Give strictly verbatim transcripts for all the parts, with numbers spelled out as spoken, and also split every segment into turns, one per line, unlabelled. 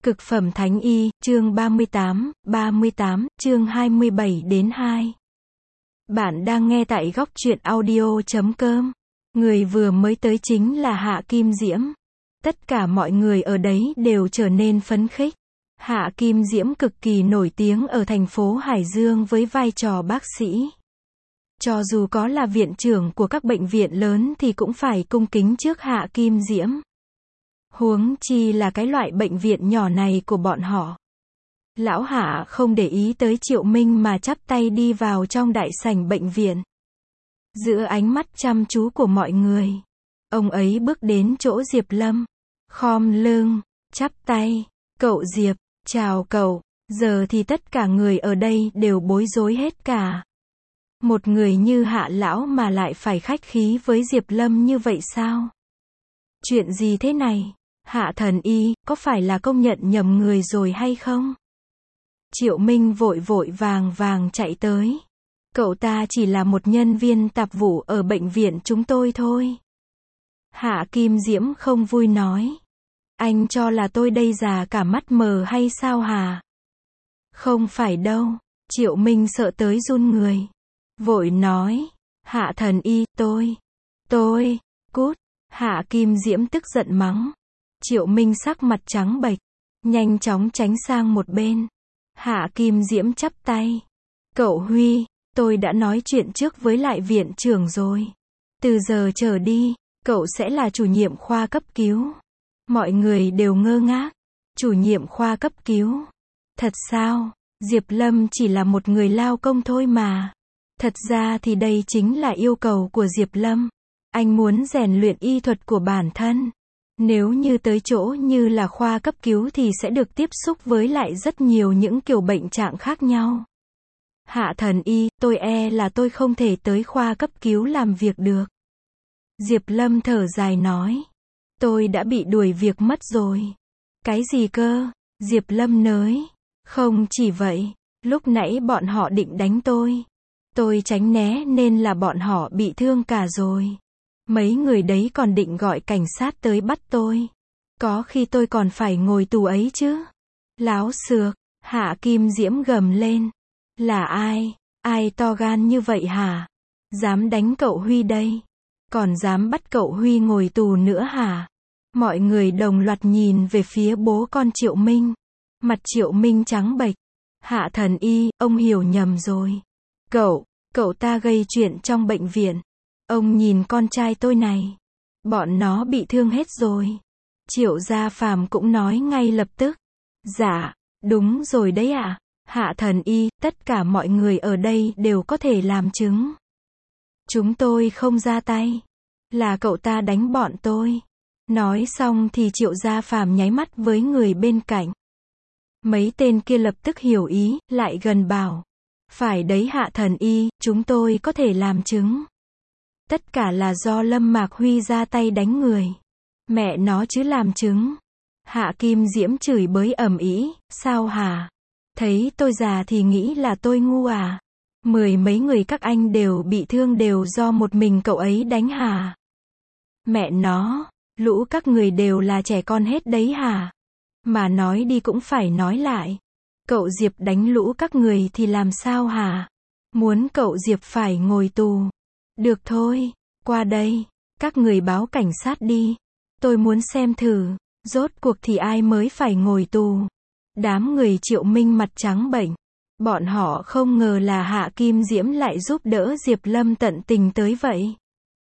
Cực phẩm thánh y, chương ba mươi tám, ba mươi tám, chương hai mươi bảy đến hai. Bạn đang nghe tại góc truyện audio chấm com. Người vừa mới tới chính là Hạ Kim Diễm. Tất cả mọi người ở đấy đều trở nên phấn khích. Hạ Kim Diễm cực kỳ nổi tiếng ở thành phố Hải Dương với vai trò bác sĩ. Cho dù có là viện trưởng của các bệnh viện lớn thì cũng phải cung kính trước Hạ Kim Diễm. Huống chi là cái loại bệnh viện nhỏ này của bọn họ. Lão Hạ không để ý tới Triệu Minh mà chắp tay đi vào trong đại sảnh bệnh viện. Giữa ánh mắt chăm chú của mọi người, ông ấy bước đến chỗ Diệp Lâm, khom lưng, chắp tay, "Cậu Diệp, chào cậu." Giờ thì tất cả người ở đây đều bối rối hết cả. Một người như Hạ lão mà lại phải khách khí với Diệp Lâm như vậy sao? Chuyện gì thế này? Hạ thần y, có phải là công nhận nhầm người rồi hay không? Triệu Minh vội vội vàng vàng chạy tới. Cậu ta chỉ là một nhân viên tạp vụ ở bệnh viện chúng tôi thôi. Hạ Kim Diễm không vui nói. Anh cho là tôi đây già cả mắt mờ hay sao hả? Không phải đâu. Triệu Minh sợ tới run người. Vội nói. Hạ thần y, tôi, tôi, cút. Hạ Kim Diễm tức giận mắng. Triệu Minh sắc mặt trắng bệch, nhanh chóng tránh sang một bên. Hạ Kim Diễm chắp tay. Cậu Huy, tôi đã nói chuyện trước với lại viện trưởng rồi. Từ giờ trở đi, cậu sẽ là chủ nhiệm khoa cấp cứu. Mọi người đều ngơ ngác. Chủ nhiệm khoa cấp cứu. Thật sao? Diệp Lâm chỉ là một người lao công thôi mà. Thật ra thì đây chính là yêu cầu của Diệp Lâm. Anh muốn rèn luyện y thuật của bản thân. Nếu như tới chỗ như là khoa cấp cứu thì sẽ được tiếp xúc với lại rất nhiều những kiểu bệnh trạng khác nhau. Hạ thần y, tôi e là tôi không thể tới khoa cấp cứu làm việc được. Diệp Lâm thở dài nói. Tôi đã bị đuổi việc mất rồi. Cái gì cơ? Diệp Lâm nới. Không chỉ vậy, lúc nãy bọn họ định đánh tôi. Tôi tránh né nên là bọn họ bị thương cả rồi. Mấy người đấy còn định gọi cảnh sát tới bắt tôi. Có khi tôi còn phải ngồi tù ấy chứ. Láo xược, Hạ Kim Diễm gầm lên. Là ai? Ai to gan như vậy hả? Dám đánh cậu Huy đây? Còn dám bắt cậu Huy ngồi tù nữa hả? Mọi người đồng loạt nhìn về phía bố con Triệu Minh. Mặt Triệu Minh trắng bệch. Hạ thần y, ông hiểu nhầm rồi. Cậu, cậu ta gây chuyện trong bệnh viện. Ông nhìn con trai tôi này. Bọn nó bị thương hết rồi. Triệu Gia Phàm cũng nói ngay lập tức. Dạ, đúng rồi đấy ạ. Hạ thần y, tất cả mọi người ở đây đều có thể làm chứng. Chúng tôi không ra tay. Là cậu ta đánh bọn tôi. Nói xong thì Triệu Gia Phàm nháy mắt với người bên cạnh. Mấy tên kia lập tức hiểu ý, lại gần bảo. Phải đấy Hạ thần y, chúng tôi có thể làm chứng. Tất cả là do Lâm Mạc Huy ra tay đánh người. Mẹ nó chứ làm chứng. Hạ Kim Diễm chửi bới ầm ĩ, sao hả? Thấy tôi già thì nghĩ là tôi ngu à? Mười mấy người các anh đều bị thương đều do một mình cậu ấy đánh hả? Mẹ nó, lũ các người đều là trẻ con hết đấy hả? Mà nói đi cũng phải nói lại. Cậu Diệp đánh lũ các người thì làm sao hả? Muốn cậu Diệp phải ngồi tù. Được thôi, qua đây, các người báo cảnh sát đi. Tôi muốn xem thử, rốt cuộc thì ai mới phải ngồi tù. Đám người Triệu Minh mặt trắng bệch. Bọn họ không ngờ là Hạ Kim Diễm lại giúp đỡ Diệp Lâm tận tình tới vậy.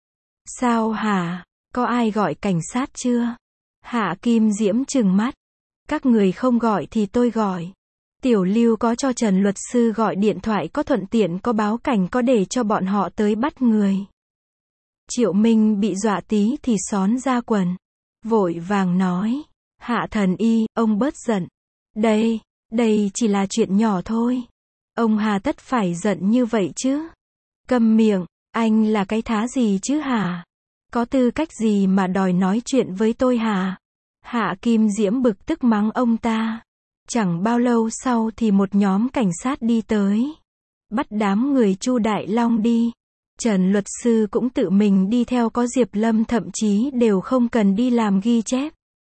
Sao hả? Có ai gọi cảnh sát chưa? Hạ Kim Diễm trừng mắt. Các người không gọi thì tôi gọi. Tiểu Lưu có cho Trần luật sư gọi điện thoại có thuận tiện có báo cảnh có để cho bọn họ tới bắt người. Triệu Minh bị dọa tí thì xón ra quần. Vội vàng nói. Hạ thần y, ông bớt giận. Đây, đây chỉ là chuyện nhỏ thôi. Ông hà tất phải giận như vậy chứ? Câm miệng, anh là cái thá gì chứ hả? Có tư cách gì mà đòi nói chuyện với tôi hả? Hạ Kim Diễm bực tức mắng ông ta. Chẳng bao lâu sau thì một nhóm cảnh sát đi tới. Bắt đám người Chu Đại Long đi. Trần luật sư cũng tự mình đi theo có Diệp Lâm thậm chí đều không cần đi làm ghi chép.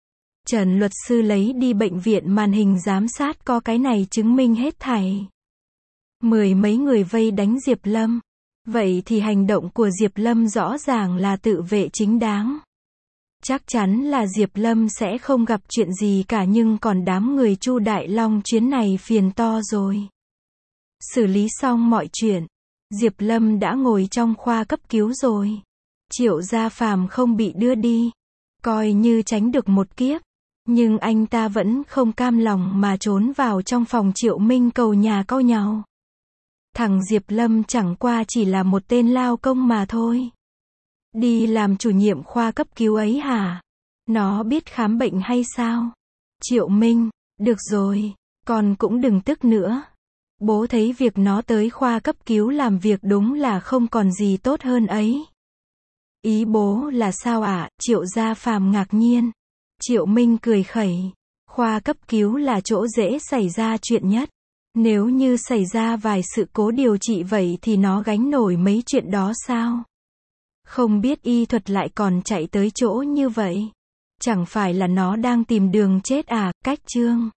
Trần luật sư lấy đi bệnh viện màn hình giám sát có cái này chứng minh hết thảy. Mười mấy người vây đánh Diệp Lâm. Vậy thì hành động của Diệp Lâm rõ ràng là tự vệ chính đáng. Chắc chắn là Diệp Lâm sẽ không gặp chuyện gì cả, nhưng còn đám người Chu Đại Long chuyến này phiền to rồi. Xử lý xong mọi chuyện, Diệp Lâm đã ngồi trong khoa cấp cứu rồi. Triệu Gia Phàm không bị đưa đi, coi như tránh được một kiếp. Nhưng anh ta vẫn không cam lòng mà trốn vào trong phòng Triệu Minh cầu nhà câu nhàu. Thằng Diệp Lâm chẳng qua chỉ là một tên lao công mà thôi. Đi làm chủ nhiệm khoa cấp cứu ấy hả? Nó biết khám bệnh hay sao? Triệu Minh, được rồi, con cũng đừng tức nữa. Bố thấy việc nó tới khoa cấp cứu làm việc đúng là không còn gì tốt hơn ấy. Ý bố là sao ạ? Triệu Gia Phàm ngạc nhiên. Triệu Minh cười khẩy. Khoa cấp cứu là chỗ dễ xảy ra chuyện nhất. Nếu như xảy ra vài sự cố điều trị vậy thì nó gánh nổi mấy chuyện đó sao? Không biết y thuật lại còn chạy tới chỗ như vậy. Chẳng phải là nó đang tìm đường chết à? Cách Trương